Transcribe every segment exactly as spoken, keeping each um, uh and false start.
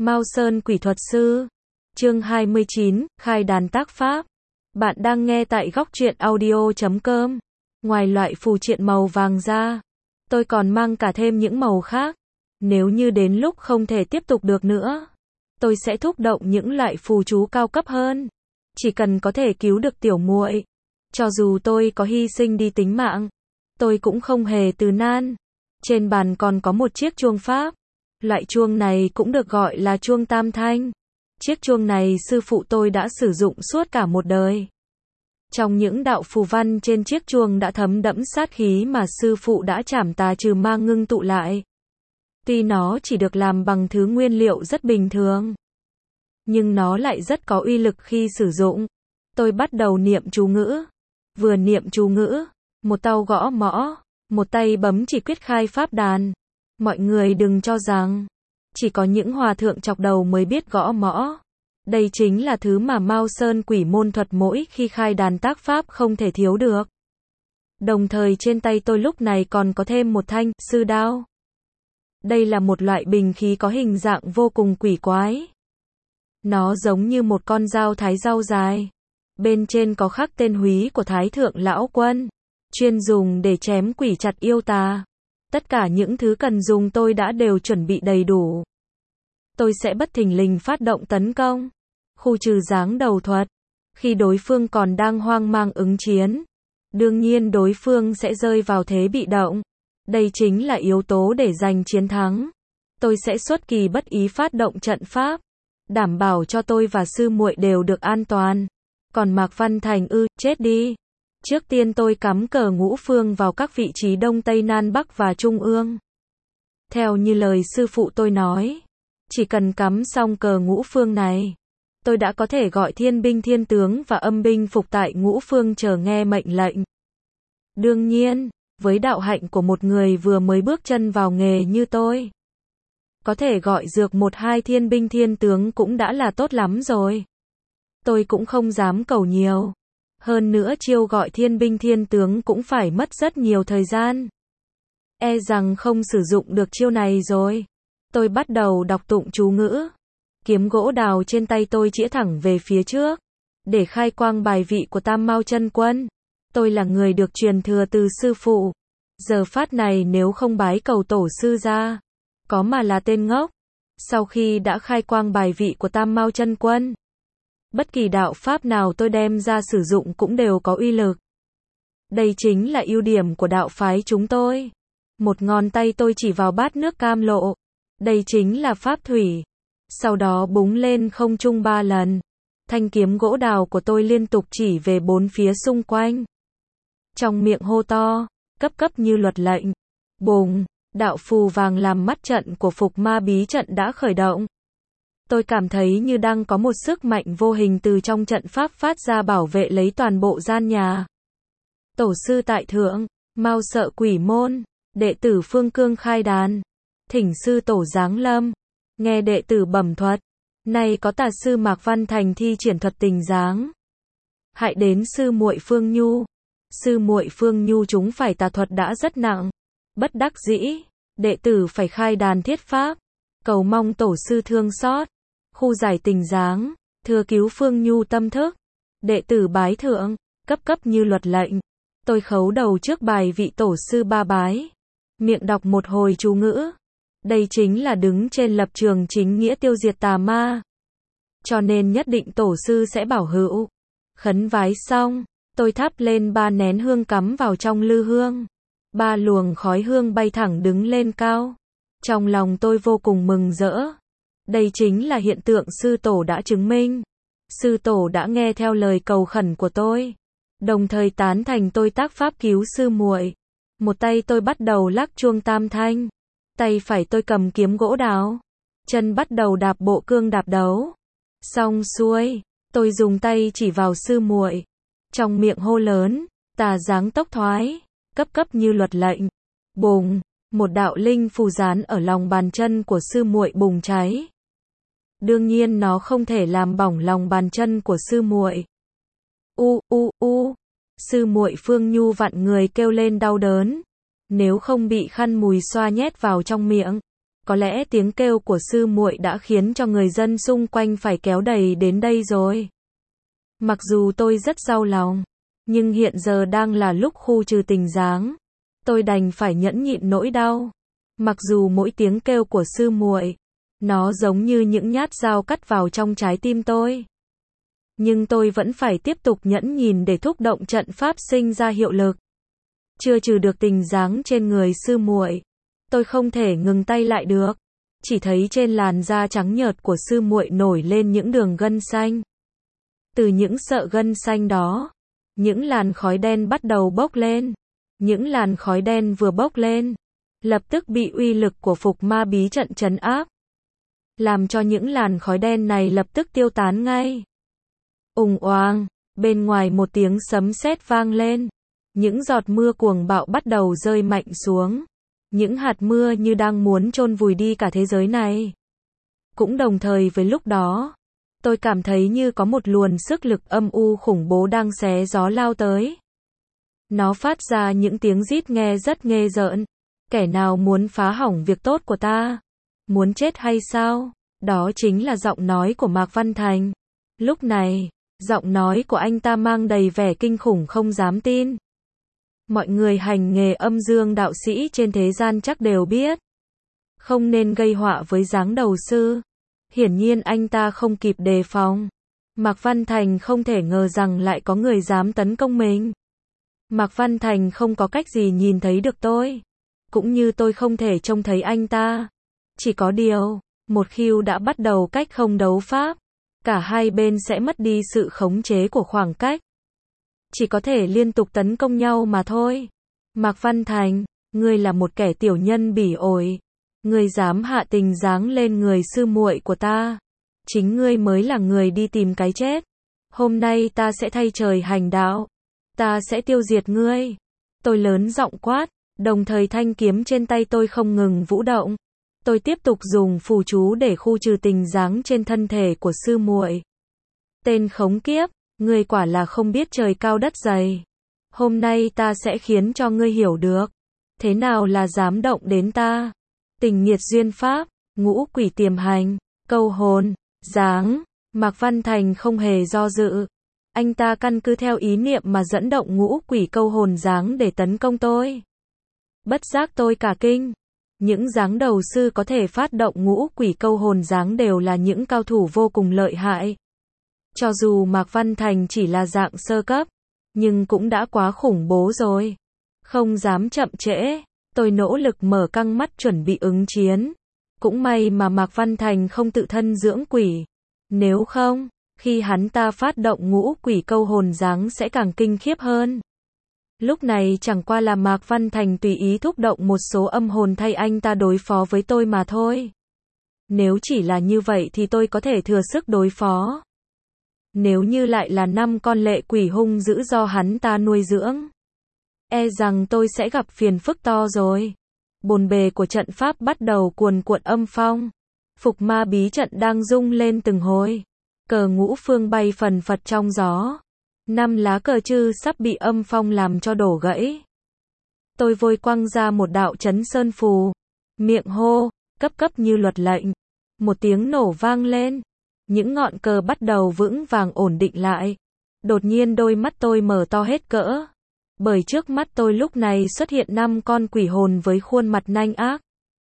Mao Sơn Quỷ Thuật Sư. Chương hai mươi chín, khai đàn tác pháp. Bạn đang nghe tại góc truyện audio chấm com. Ngoài loại phù triện màu vàng ra, tôi còn mang cả thêm những màu khác. Nếu như đến lúc không thể tiếp tục được nữa, tôi sẽ thúc động những loại phù chú cao cấp hơn. Chỉ cần có thể cứu được tiểu muội, cho dù tôi có hy sinh đi tính mạng, tôi cũng không hề từ nan. Trên bàn còn có một chiếc chuông pháp. Loại chuông này cũng được gọi là chuông tam thanh. Chiếc chuông này sư phụ tôi đã sử dụng suốt cả một đời. Trong những đạo phù văn trên chiếc chuông đã thấm đẫm sát khí mà sư phụ đã trảm tà trừ ma ngưng tụ lại. Tuy nó chỉ được làm bằng thứ nguyên liệu rất bình thường, nhưng nó lại rất có uy lực khi sử dụng. Tôi bắt đầu niệm chú ngữ. Vừa niệm chú ngữ, một tay gõ mõ, một tay bấm chỉ quyết khai pháp đàn. Mọi người đừng cho rằng chỉ có những hòa thượng chọc đầu mới biết gõ mõ. Đây chính là thứ mà Mao Sơn Quỷ môn thuật mỗi khi khai đàn tác pháp không thể thiếu được. Đồng thời trên tay tôi lúc này còn có thêm một thanh sư đao. Đây là một loại bình khí có hình dạng vô cùng quỷ quái. Nó giống như một con dao thái rau dài. Bên trên có khắc tên húy của Thái Thượng Lão Quân, chuyên dùng để chém quỷ chặt yêu tà. Tất cả những thứ cần dùng tôi đã đều chuẩn bị đầy đủ. Tôi sẽ bất thình lình phát động tấn công, khu trừ giáng đầu thuật. Khi đối phương còn đang hoang mang ứng chiến, đương nhiên đối phương sẽ rơi vào thế bị động. Đây chính là yếu tố để giành chiến thắng. Tôi sẽ xuất kỳ bất ý phát động trận pháp, đảm bảo cho tôi và sư muội đều được an toàn. Còn Mạc Văn Thành ư, chết đi. Trước tiên tôi cắm cờ ngũ phương vào các vị trí Đông Tây Nam Bắc và Trung ương. Theo như lời sư phụ tôi nói, chỉ cần cắm xong cờ ngũ phương này, tôi đã có thể gọi thiên binh thiên tướng và âm binh phục tại ngũ phương chờ nghe mệnh lệnh. Đương nhiên, với đạo hạnh của một người vừa mới bước chân vào nghề như tôi, có thể gọi dược một hai thiên binh thiên tướng cũng đã là tốt lắm rồi. Tôi cũng không dám cầu nhiều. Hơn nữa chiêu gọi thiên binh thiên tướng cũng phải mất rất nhiều thời gian. E rằng không sử dụng được chiêu này rồi. Tôi bắt đầu đọc tụng chú ngữ. Kiếm gỗ đào trên tay tôi chĩa thẳng về phía trước, để khai quang bài vị của Tam Mao Chân Quân. Tôi là người được truyền thừa từ sư phụ. Giờ phát này nếu không bái cầu tổ sư ra, có mà là tên ngốc. Sau khi đã khai quang bài vị của Tam Mao Chân Quân, bất kỳ đạo pháp nào tôi đem ra sử dụng cũng đều có uy lực. Đây chính là ưu điểm của đạo phái chúng tôi. Một ngón tay tôi chỉ vào bát nước cam lộ. Đây chính là pháp thủy. Sau đó búng lên không trung ba lần. Thanh kiếm gỗ đào của tôi liên tục chỉ về bốn phía xung quanh. Trong miệng hô to, cấp cấp như luật lệnh. Bùng, đạo phù vàng làm mắt trận của Phục Ma Bí trận đã khởi động. Tôi cảm thấy như đang có một sức mạnh vô hình từ trong trận pháp phát ra bảo vệ lấy toàn bộ gian nhà. Tổ sư tại thượng, Mao Sợ Quỷ môn, đệ tử Phương Cương khai đàn. Thỉnh sư tổ giáng lâm, nghe đệ tử bẩm thuật. Nay có tà sư Mạc Văn Thành thi triển thuật tình giáng, hại đến sư muội Phương Nhu. Sư muội Phương Nhu chúng phải tà thuật đã rất nặng. Bất đắc dĩ, đệ tử phải khai đàn thiết pháp, cầu mong tổ sư thương xót, khu giải tình giáng, thừa cứu Phương Nhu tâm thức. Đệ tử bái thượng, cấp cấp như luật lệnh. Tôi khấu đầu trước bài vị tổ sư ba bái, miệng đọc một hồi chú ngữ. Đây chính là đứng trên lập trường chính nghĩa tiêu diệt tà ma, cho nên nhất định tổ sư sẽ bảo hữu. Khấn vái xong, tôi thắp lên ba nén hương cắm vào trong lư hương. Ba luồng khói hương bay thẳng đứng lên cao. Trong lòng tôi vô cùng mừng rỡ. Đây chính là hiện tượng sư tổ đã chứng minh. Sư tổ đã nghe theo lời cầu khẩn của tôi, đồng thời tán thành tôi tác pháp cứu sư muội. Một tay tôi bắt đầu lắc chuông tam thanh, tay phải tôi cầm kiếm gỗ đào, chân bắt đầu đạp bộ cương đạp đấu. Xong xuôi, tôi dùng tay chỉ vào sư muội, trong miệng hô lớn, tà giáng tốc thoái, cấp cấp như luật lệnh. Bùng, một đạo linh phù dán ở lòng bàn chân của sư muội bùng cháy. Đương nhiên nó không thể làm bỏng lòng bàn chân của sư muội. U u u, sư muội Phương Nhu vặn người kêu lên đau đớn. Nếu không bị khăn mùi xoa nhét vào trong miệng, Có lẽ tiếng kêu của sư muội đã khiến cho người dân xung quanh phải kéo đầy đến đây rồi. Mặc dù tôi rất đau lòng, nhưng hiện giờ đang là lúc khu trừ tình dáng. Tôi đành phải nhẫn nhịn nỗi đau. Mặc dù mỗi tiếng kêu của sư muội, nó giống như những nhát dao cắt vào trong trái tim tôi. Nhưng tôi vẫn phải tiếp tục nhẫn nhịn để thúc động trận pháp sinh ra hiệu lực. Chưa trừ được tình dáng trên người sư muội, tôi không thể ngừng tay lại được. Chỉ thấy trên làn da trắng nhợt của sư muội nổi lên những đường gân xanh. Từ những sợi gân xanh đó, những làn khói đen bắt đầu bốc lên. Những làn khói đen vừa bốc lên, lập tức bị uy lực của Phục Ma bí trận trấn áp, làm cho những làn khói đen này lập tức tiêu tán ngay. Ùng oang, bên ngoài một tiếng sấm sét vang lên. Những giọt mưa cuồng bạo bắt đầu rơi mạnh xuống. Những hạt mưa như đang muốn chôn vùi đi cả thế giới này. Cũng đồng thời với lúc đó, tôi cảm thấy như có một luồng sức lực âm u khủng bố đang xé gió lao tới. Nó phát ra những tiếng rít nghe rất ghê rợn. Kẻ nào muốn phá hỏng việc tốt của ta? Muốn chết hay sao? Đó chính là giọng nói của Mạc Văn Thành. Lúc này, giọng nói của anh ta mang đầy vẻ kinh khủng không dám tin. Mọi người hành nghề âm dương đạo sĩ trên thế gian chắc đều biết. Không nên gây họa với giáng đầu sư. Hiển nhiên anh ta không kịp đề phòng. Mạc Văn Thành không thể ngờ rằng lại có người dám tấn công mình. Mạc Văn Thành không có cách gì nhìn thấy được tôi. Cũng như tôi không thể trông thấy anh ta. Chỉ có điều, một khi đã bắt đầu cách không đấu pháp, cả hai bên sẽ mất đi sự khống chế của khoảng cách. Chỉ có thể liên tục tấn công nhau mà thôi. Mạc Văn Thành, ngươi là một kẻ tiểu nhân bỉ ổi. Ngươi dám hạ tình dáng lên người sư muội của ta. Chính ngươi mới là người đi tìm cái chết. Hôm nay ta sẽ thay trời hành đạo. Ta sẽ tiêu diệt ngươi. Tôi lớn giọng quát, đồng thời thanh kiếm trên tay tôi không ngừng vũ động. Tôi tiếp tục dùng phù chú để khu trừ tình dáng trên thân thể của sư muội. Tên khống kiếp, ngươi quả là không biết trời cao đất dày. Hôm nay ta sẽ khiến cho ngươi hiểu được. Thế nào là dám động đến ta? Tình nghiệt duyên pháp, ngũ quỷ tiềm hành, câu hồn, dáng. Mạc Văn Thành không hề do dự. Anh ta căn cứ theo ý niệm mà dẫn động ngũ quỷ câu hồn dáng để tấn công tôi. Bất giác tôi cả kinh. Những dáng đầu sư có thể phát động ngũ quỷ câu hồn dáng đều là những cao thủ vô cùng lợi hại. Cho dù Mạc Văn Thành chỉ là dạng sơ cấp, nhưng cũng đã quá khủng bố rồi. Không dám chậm trễ, tôi nỗ lực mở căng mắt chuẩn bị ứng chiến. Cũng may mà Mạc Văn Thành không tự thân dưỡng quỷ. Nếu không, khi hắn ta phát động ngũ quỷ câu hồn dáng sẽ càng kinh khiếp hơn. Lúc này chẳng qua là Mạc Văn Thành tùy ý thúc động một số âm hồn thay anh ta đối phó với tôi mà thôi. Nếu chỉ là như vậy thì tôi có thể thừa sức đối phó. Nếu như lại là năm con lệ quỷ hung dữ do hắn ta nuôi dưỡng, e rằng tôi sẽ gặp phiền phức to rồi. Bồn bề của trận pháp bắt đầu cuồn cuộn âm phong. Phục Ma bí trận đang rung lên từng hồi. Cờ ngũ phương bay phần phật trong gió. Năm lá cờ chư sắp bị âm phong làm cho đổ gãy. Tôi vội quăng ra một đạo chấn sơn phù. Miệng hô, cấp cấp như luật lệnh. Một tiếng nổ vang lên. Những ngọn cờ bắt đầu vững vàng ổn định lại. Đột nhiên đôi mắt tôi mở to hết cỡ. Bởi trước mắt tôi lúc này xuất hiện năm con quỷ hồn với khuôn mặt nanh ác.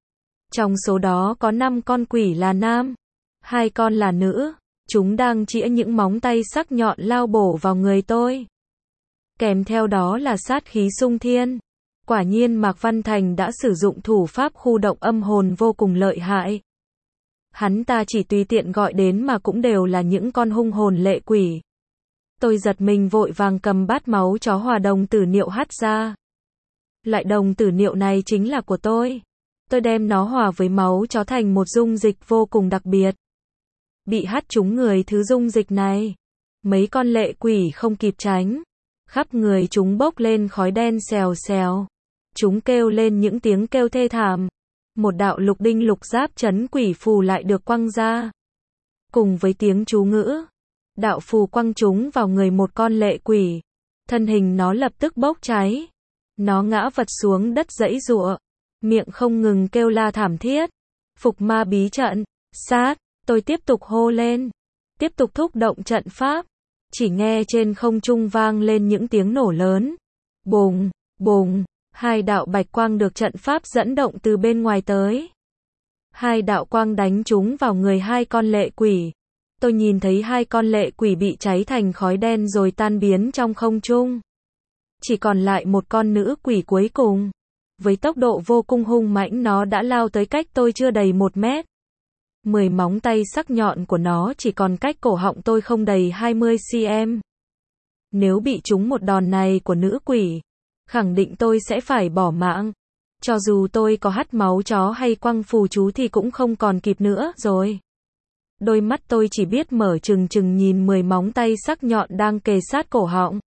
Trong số đó có năm con quỷ là nam, hai con là nữ. Chúng đang chĩa những móng tay sắc nhọn lao bổ vào người tôi. Kèm theo đó là sát khí xung thiên. Quả nhiên Mạc Văn Thành đã sử dụng thủ pháp khu động âm hồn vô cùng lợi hại. Hắn ta chỉ tùy tiện gọi đến mà cũng đều là những con hung hồn lệ quỷ. Tôi giật mình vội vàng cầm bát máu chó hòa đồng tử niệu hắt ra. Loại đồng tử niệu này chính là của tôi. Tôi đem nó hòa với máu chó thành một dung dịch vô cùng đặc biệt. Bị hắt trúng người thứ dung dịch này, mấy con lệ quỷ không kịp tránh. Khắp người chúng bốc lên khói đen xèo xèo. Chúng kêu lên những tiếng kêu thê thảm. Một đạo lục đinh lục giáp chấn quỷ phù lại được quăng ra. Cùng với tiếng chú ngữ, đạo phù quăng chúng vào người một con lệ quỷ. Thân hình nó lập tức bốc cháy. Nó ngã vật xuống đất giãy giụa, miệng không ngừng kêu la thảm thiết. Phục ma bí trận. Sát. Tôi tiếp tục hô lên. Tiếp tục thúc động trận pháp. Chỉ nghe trên không trung vang lên những tiếng nổ lớn. Bùng, bùng. Hai đạo bạch quang được trận pháp dẫn động từ bên ngoài tới. Hai đạo quang đánh trúng vào người hai con lệ quỷ. Tôi nhìn thấy hai con lệ quỷ bị cháy thành khói đen rồi tan biến trong không trung. Chỉ còn lại một con nữ quỷ cuối cùng. Với tốc độ vô cùng hung mãnh nó đã lao tới cách tôi chưa đầy một mét. Mười móng tay sắc nhọn của nó chỉ còn cách cổ họng tôi không đầy hai mươi xăng-ti-mét. Nếu bị trúng một đòn này của nữ quỷ, khẳng định tôi sẽ phải bỏ mạng. Cho dù tôi có hắt máu chó hay quăng phù chú thì cũng không còn kịp nữa rồi. Đôi mắt tôi chỉ biết mở trừng trừng nhìn mười móng tay sắc nhọn đang kề sát cổ họng.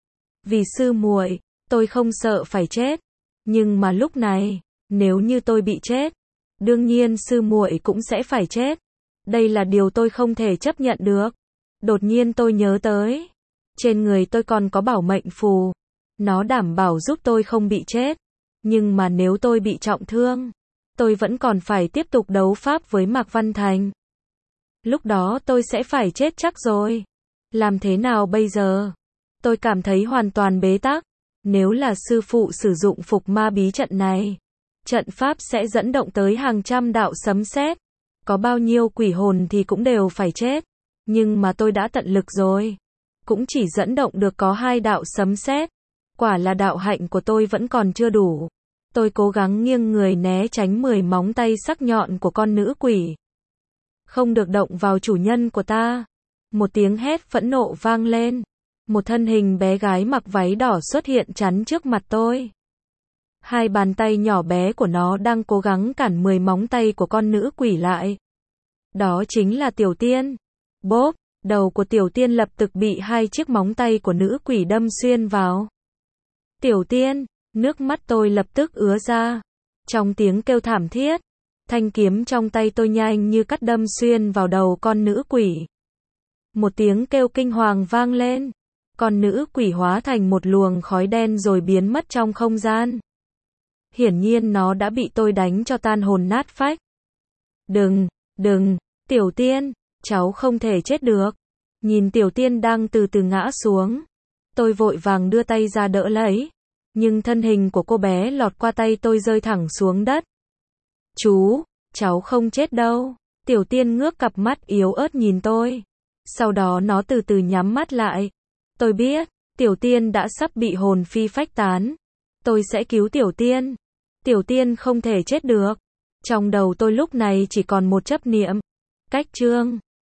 Vì sư muội, tôi không sợ phải chết. Nhưng mà lúc này, nếu như tôi bị chết, đương nhiên sư muội cũng sẽ phải chết. Đây là điều tôi không thể chấp nhận được. Đột nhiên tôi nhớ tới, trên người tôi còn có bảo mệnh phù. Nó đảm bảo giúp tôi không bị chết. Nhưng mà nếu tôi bị trọng thương, tôi vẫn còn phải tiếp tục đấu pháp với Mạc Văn Thành. Lúc đó tôi sẽ phải chết chắc rồi. Làm thế nào bây giờ? Tôi cảm thấy hoàn toàn bế tắc. Nếu là sư phụ sử dụng phục ma bí trận này, trận pháp sẽ dẫn động tới hàng trăm đạo sấm sét. Có bao nhiêu quỷ hồn thì cũng đều phải chết. Nhưng mà tôi đã tận lực rồi. Cũng chỉ dẫn động được có hai đạo sấm sét. Quả là đạo hạnh của tôi vẫn còn chưa đủ. Tôi cố gắng nghiêng người né tránh mười móng tay sắc nhọn của con nữ quỷ. Không được động vào chủ nhân của ta. Một tiếng hét phẫn nộ vang lên. Một thân hình bé gái mặc váy đỏ xuất hiện chắn trước mặt tôi. Hai bàn tay nhỏ bé của nó đang cố gắng cản mười móng tay của con nữ quỷ lại. Đó chính là Tiểu Tiên. Bốp, đầu của Tiểu Tiên lập tức bị hai chiếc móng tay của nữ quỷ đâm xuyên vào. Tiểu Tiên, nước mắt tôi lập tức ứa ra. Trong tiếng kêu thảm thiết, thanh kiếm trong tay tôi nhanh như cắt đâm xuyên vào đầu con nữ quỷ. Một tiếng kêu kinh hoàng vang lên. Con nữ quỷ hóa thành một luồng khói đen rồi biến mất trong không gian. Hiển nhiên nó đã bị tôi đánh cho tan hồn nát phách. Đừng, đừng, Tiểu Tiên, cháu không thể chết được. Nhìn Tiểu Tiên đang từ từ ngã xuống. Tôi vội vàng đưa tay ra đỡ lấy. Nhưng thân hình của cô bé lọt qua tay tôi rơi thẳng xuống đất. Chú, cháu không chết đâu. Tiểu Tiên ngước cặp mắt yếu ớt nhìn tôi. Sau đó nó từ từ nhắm mắt lại. Tôi biết, Tiểu Tiên đã sắp bị hồn phi phách tán. Tôi sẽ cứu Tiểu Tiên. Tiểu Tiên không thể chết được. Trong đầu tôi lúc này chỉ còn một chấp niệm. Cách chương.